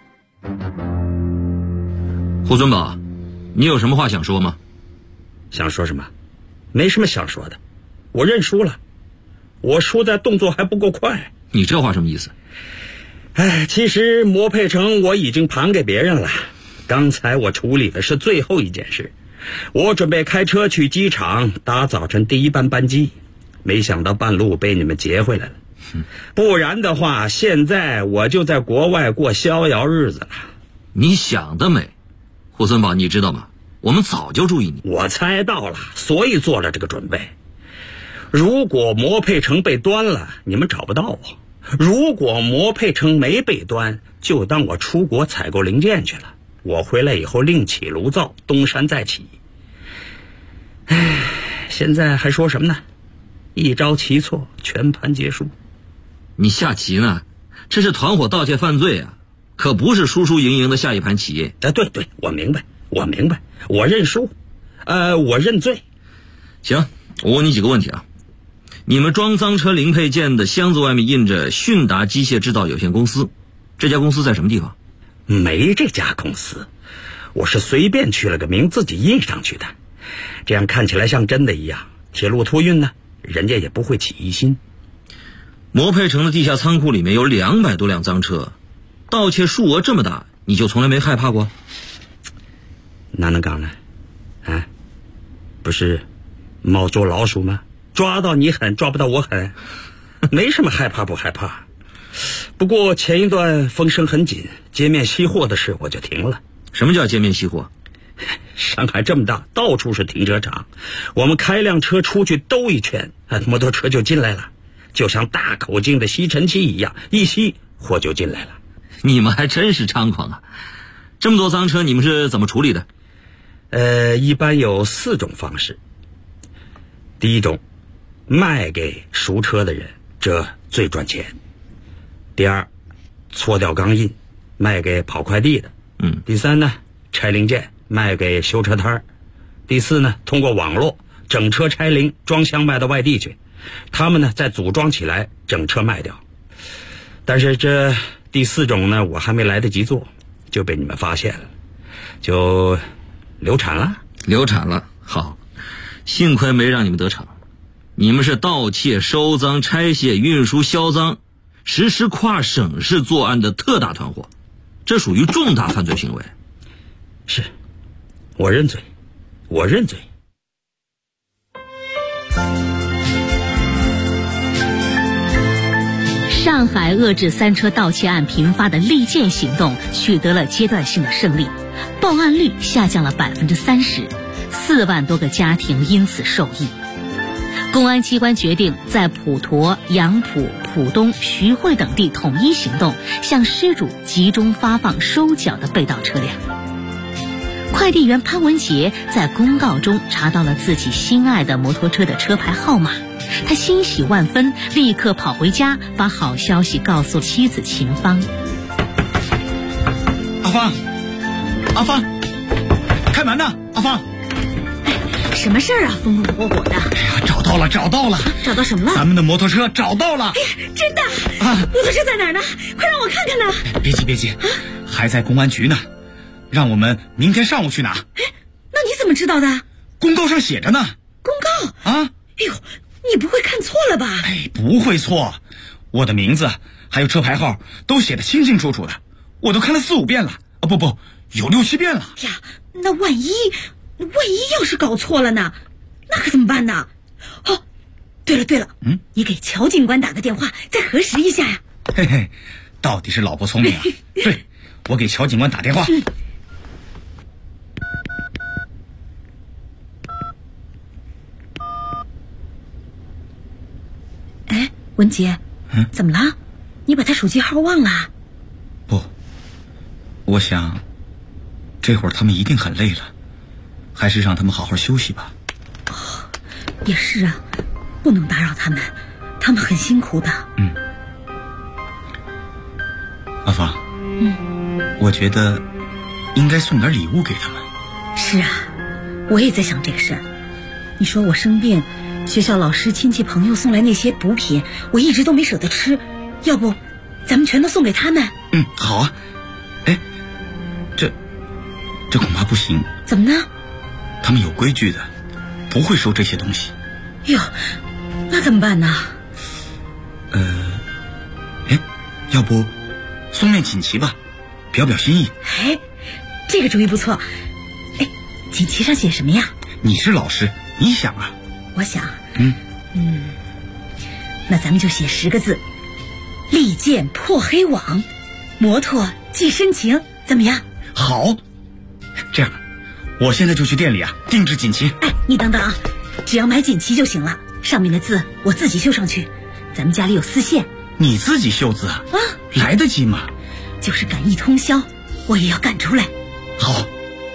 胡孙宝，你有什么话想说吗？ 想说什么？没什么想说的，我认输了。我输在动作还不够快。 你这话什么意思？ 其实魔配城我已经盘给别人了。刚才我处理的是最后一件事，我准备开车去机场搭早晨第一班班机，没想到半路被你们截回来了。不然的话，现在我就在国外过逍遥日子了。 你想得美，胡孙宝，你知道吗？我们早就注意你。 我猜到了，所以做了这个准备。如果魔配城被端了，你们找不到我；如果魔配城没被端，就当我出国采购零件去了。我回来以后另起炉灶，东山再起。现在还说什么呢？一招棋错，全盘皆输。 你下棋呢？这是团伙盗窃犯罪啊，可不是输输赢赢的下一盘棋。 对，我明白，我认输，我认罪。 行，我问你几个问题啊。你们装赃车零配件的箱子外面印着迅达机械制造有限公司，这家公司在什么地方？ 没这家公司，我是随便取了个名自己印上去的，这样看起来像真的一样。铁路托运呢，人家也不会起疑心。 魔配城的地下仓库里面有200多辆赃车，盗窃数额这么大，你就从来没害怕过？ 哪能讲呢？不是猫捉老鼠吗？抓到你狠，抓不到我狠，没什么害怕不害怕。不过前一段风声很紧，街面熄货的事我就停了。 什么叫街面熄货？ 上海这么大，到处是停车场，我们开辆车出去兜一圈，摩托车就进来了，就像大口径的吸尘器一样，一吸货就进来了。 你们还真是猖狂啊！这么多赃车，你们是怎么处理的？ 一般有4种方式。第一种，卖给赎车的人，这最赚钱。第二，搓掉钢印，卖给跑快递的。第三呢，拆零件，卖给修车摊儿。第四呢，通过网络整车拆零装箱卖到外地去，他们呢再组装起来整车卖掉。但是这第4种呢，我还没来得及做，就被你们发现了，就流产了。 好，幸亏没让你们得逞。你们是盗窃、收赃、拆卸、运输、销赃，实施跨省市作案的特大团伙，这属于重大犯罪行为。 是，我认罪。 上海遏制3车盗窃案频发的利剑行动取得了阶段性的胜利，报案率下降了30%，4万多个家庭因此受益。公安机关决定在普陀、杨浦、浦东、徐汇等地统一行动，向失主集中发放收缴的被盗车辆。快递员潘文杰在公告中查到了自己心爱的摩托车的车牌号码，他欣喜万分，立刻跑回家把好消息告诉妻子秦芳。 阿芳，开门呐！阿芳， 什么事儿啊？风风火火的。 找到了！ 找到什么了？ 咱们的摩托车找到了！ 真的？摩托车在哪儿呢？快让我看看呢！ 别急，还在公安局呢，让我们明天上午去拿。 那你怎么知道的？ 公告上写着呢。 公告？哎呦，你不会看错了吧？ 不会错，我的名字还有车牌号都写得清清楚楚的，我都看了4-5遍了。不，有6-7遍了。 呀，那万一万一要是搞错了呢？那可怎么办呢？哦，对了，你给乔警官打个电话，再核实一下呀。 嘿嘿，到底是老婆聪明啊！对，我给乔警官打电话。 哎，文杰，怎么了？你把他手机号忘了？ 不，我想这会儿他们一定很累了，还是让他们好好休息吧。 也是啊，不能打扰他们，他们很辛苦的。 阿芳，我觉得应该送点礼物给他们。 是啊，我也在想这个事儿。你说我生病，学校老师、亲戚朋友送来那些补品，我一直都没舍得吃，要不咱们全都送给他们？ 好啊。哎，这恐怕不行。 怎么呢？ 他们有规矩的，不会收这些东西。 哟，那怎么办呢？ 要不送面锦旗吧，表表心意。 哎，这个主意不错。哎，锦旗上写什么呀？ 你是老师，你想啊。 我想，那咱们就写10个字：利剑破黑网，摩托寄深情，怎么样？ 好，这样，我现在就去店里定制锦旗。 哎，你等等啊，只要买锦旗就行了，上面的字我自己绣上去。咱们家里有丝线。 你自己绣字啊？来得及吗？ 就是赶一通宵，我也要赶出来。 好。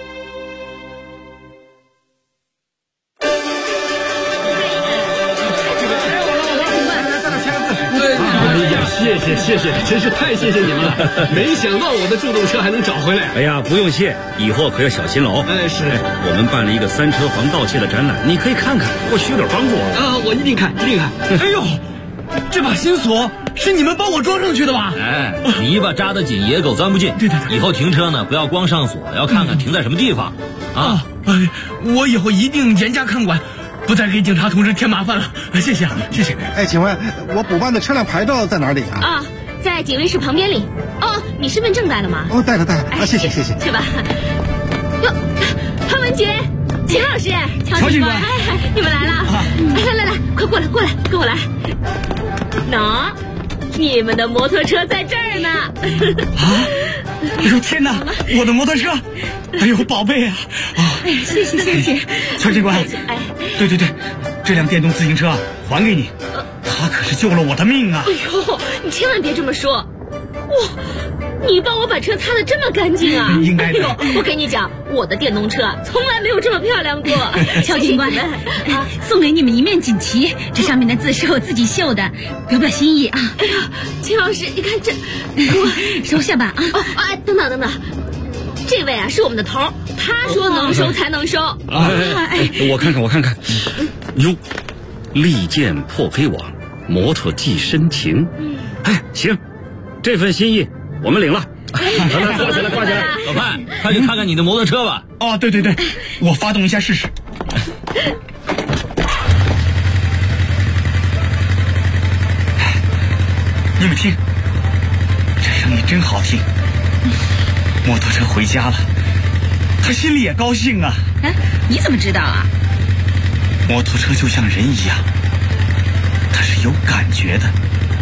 谢谢，真是太谢谢你们了！没想到我的助动车还能找回来。 哎呀，不用谢，以后可要小心了哦。 是， 我们办了一个3车防盗窃的展览，你可以看看，或许有点帮助啊！我一定看，一定看。 哎呦，这把新锁是你们帮我装上去的吧？ 哎，泥巴扎得紧，野狗钻不进。 对， 以后停车呢，不要光上锁，要看看停在什么地方啊！ 我以后一定严加看管。不再给警察同志添麻烦了，谢谢啊，谢谢。 哎，请问我补办的车辆牌照在哪里啊？ 在警卫室旁边领。你身份证带了吗？ 带了啊，谢谢。 去吧。哟，潘文杰、秦老师、 乔警官， 你们来了！来，快过来，跟我来。喏，你们的摩托车在这儿呢。 哎呦天哪，我的摩托车！哎呦，宝贝啊！ 哎呀，谢谢。 乔警官，对，这辆电动自行车还给你，它可是救了我的命啊！ 哎呦，你千万别这么说！哇，你帮我把车擦得这么干净啊！ 应该的。 我跟你讲，我的电动车从来没有这么漂亮过。 乔警官，送给你们一面锦旗，这上面的字是我自己绣的，表表心意啊！ 哎呀，秦老师，你看这， 收下吧啊！等等，这位是我们的头，他说能收才能收。 我看看，哟，利剑破黑网，摩托寄深情。行，这份心意我们领了。挂起来。 老范，快去看看你的摩托车吧。 对，我发动一下试试。你们听，这声音真好听。摩托车回家了，他心里也高兴啊。 你怎么知道啊？ 摩托车就像人一样，它是有感觉的。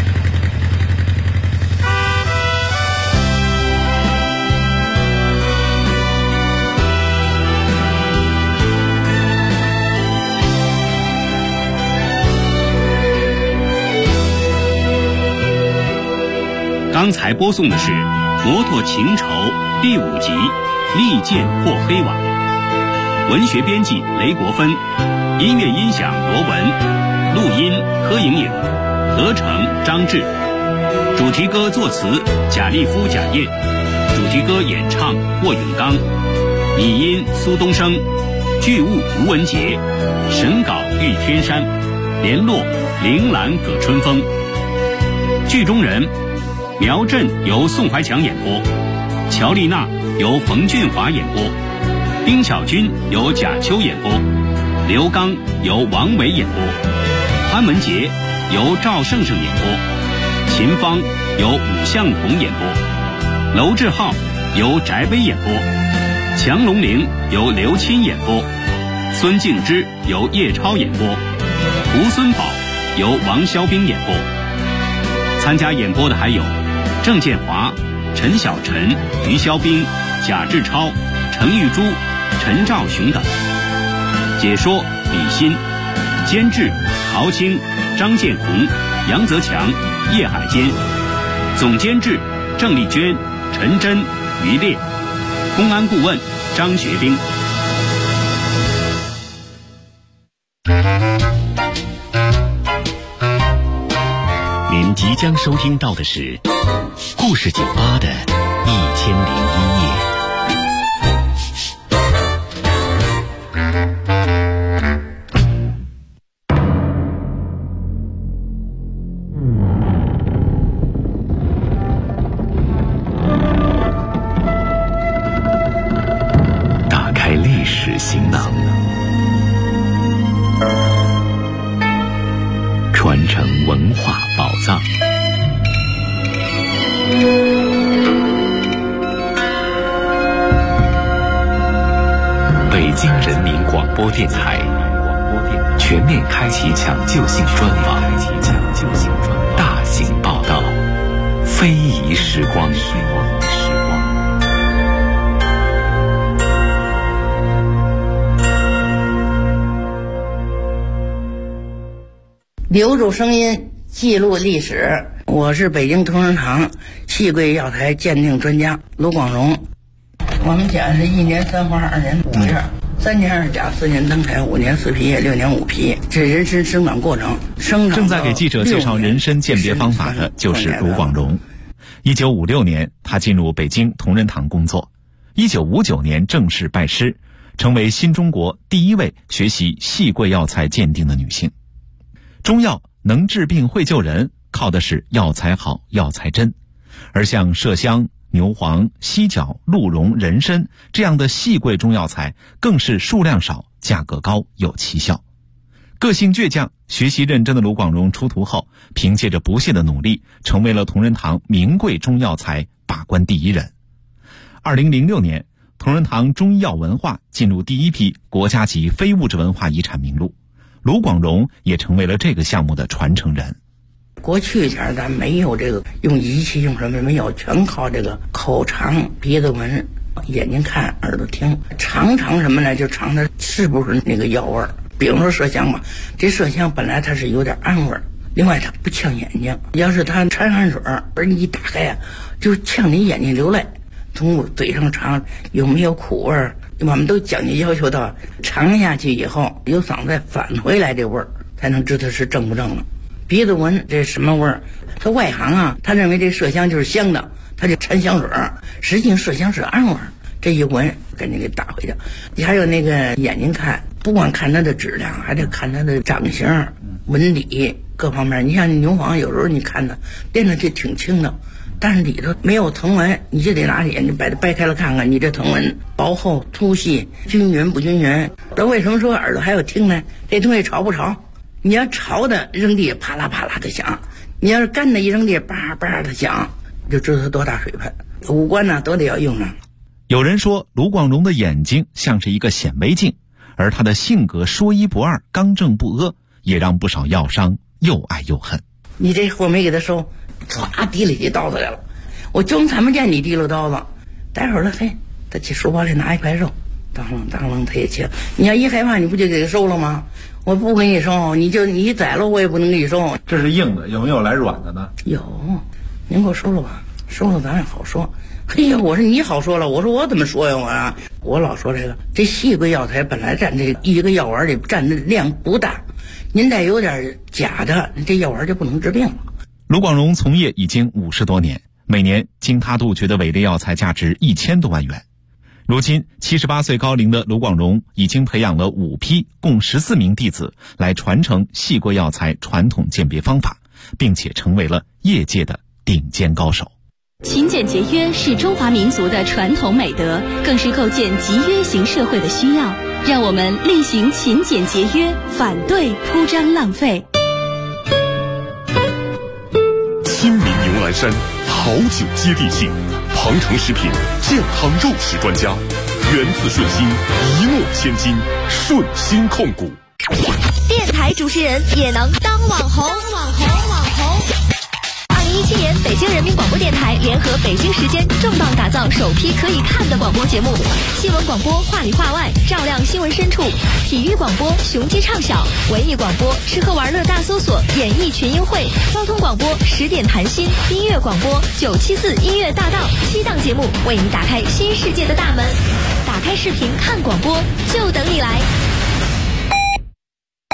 刚才播送的是《摩托情仇》第5集《利剑破黑网》，文学编辑雷国芬，音乐音响罗文，录音柯莹莹，合成张志，主题歌作词贾立夫、贾燕，主题歌演唱霍永刚，拟音苏东升，剧务吴文杰，审稿玉天山，联络铃兰葛春风。剧中人苗振由宋怀强演播，乔丽娜由冯俊华演播，丁巧君由贾秋演播，刘刚由王伟演播，潘文杰由赵胜胜演播，秦芳由武向同演播，娄志浩由翟威演播， 强龙陵由刘钦演播，孙敬之由叶超演播，吴孙宝由王肖兵演播。参加演播的还有郑建华、陈小晨、于肖兵、贾志超、程玉珠、陈兆雄等。解说李欣，监制陶青、张建红、杨泽强、叶海坚，总监制郑丽娟、陈真、于烈，公安顾问张学兵。 您即将收听到的是故事酒吧的1001夜。打开历史行囊，传承文化宝藏。北京人民广播电台全面开启抢救性专访，大型报道，非遗时光。 留住声音，记录历史。我是北京同仁堂细桂药材鉴定专家卢广荣。我们家是1年3花2年5月，3年2甲4年灯台5年4皮叶6年5皮，这人参生长过程。 正在给记者介绍人参鉴别方法的就是卢广荣。1956年，他进入北京同仁堂工作。1959年正式拜师，成为新中国第一位学习细桂药材鉴定的女性。中药能治病会救人，靠的是药材好、药材真。而像麝香、牛黄、犀角、鹿茸、人参这样的细桂中药材，更是数量少、价格高、有奇效。个性倔强、学习认真的卢广荣出徒后，凭借着不懈的努力，成为了同仁堂名贵中药材把关第一人。2006年，同仁堂中医药文化进入第一批国家级非物质文化遗产名录。卢广荣也成为了这个项目的传承人。 过去前咱没有这个用仪器用什么没有，全靠这个口尝、鼻子闻、眼睛看、耳朵听，尝什么呢？就尝它是不是那个药味儿。比如说麝香吧，这麝香本来它是有点暗味儿，另外它不呛眼睛。要是它掺汗水，而你一打开呀，就呛你眼睛流泪。从嘴上尝有没有苦味儿，我们都讲究要求到尝下去以后有嗓子再返回来这味儿，才能知道是正不正了。鼻子闻这什么味儿？他外行啊，他认为这麝香就是香的，他就掺香水，实际上麝香是暗味儿。这一闻赶紧给打回去。你还有那个眼睛看，不光看它的质量，还得看它的长形、纹理各方面。你像牛黄，有时候你看它练的就挺轻的，但是里头没有藤纹，你就得拿眼睛把它掰开了看看，你这藤纹薄厚、粗细、均匀不均匀。那为什么说耳朵还有听呢？这东西潮不潮？你要潮的扔地啪啦啪啦的响，你要是干的一扔地叭叭的响，就知道它多大水分。五官呢都得要用上。 有人说卢广荣的眼睛像是一个显微镜，而他的性格说一不二、刚正不阿，也让不少药商又爱又恨。 你这活没给他收，唰提了起刀子来了，我就看不见你提了刀子，待会儿了，嘿，他去书包里拿一块肉，当啷他也切。你要一害怕，你不就给他收了吗？我不给你收，你宰了我也不能给你收。 这是硬的，有没有来软的呢？ 有，您给我收了吧，收了咱也好说。嘿呀，我说你好说了，我说我怎么说呀我老说这细桂药材本来占这一个药丸里占的量不大，您再有点假的，这药丸就不能治病了。 卢广荣从业已经50多年，每年经他杜绝的伪劣药材价值1000多万元。如今78岁高龄的卢广荣已经培养了5批共14名弟子来传承细桂药材传统鉴别方法，并且成为了业界的顶尖高手。 勤俭节约是中华民族的传统美德，更是构建集约型社会的需要。让我们厉行勤俭节约，反对铺张浪费。 亲民牛栏山好酒接地气，庞城食品健康肉食专家， 源自顺心，一诺千金，顺心控股。 电台主持人也能当网红。2017年，北京人民广播电台联合北京时间重磅打造首批可以看的广播节目：新闻广播话里话外，照亮新闻深处；体育广播雄鸡唱晓；文艺广播吃喝玩乐大搜索，演艺群英会；交通广播10点谈心；音乐广播974音乐大道。7档节目为你打开新世界的大门。打开视频看广播，就等你来。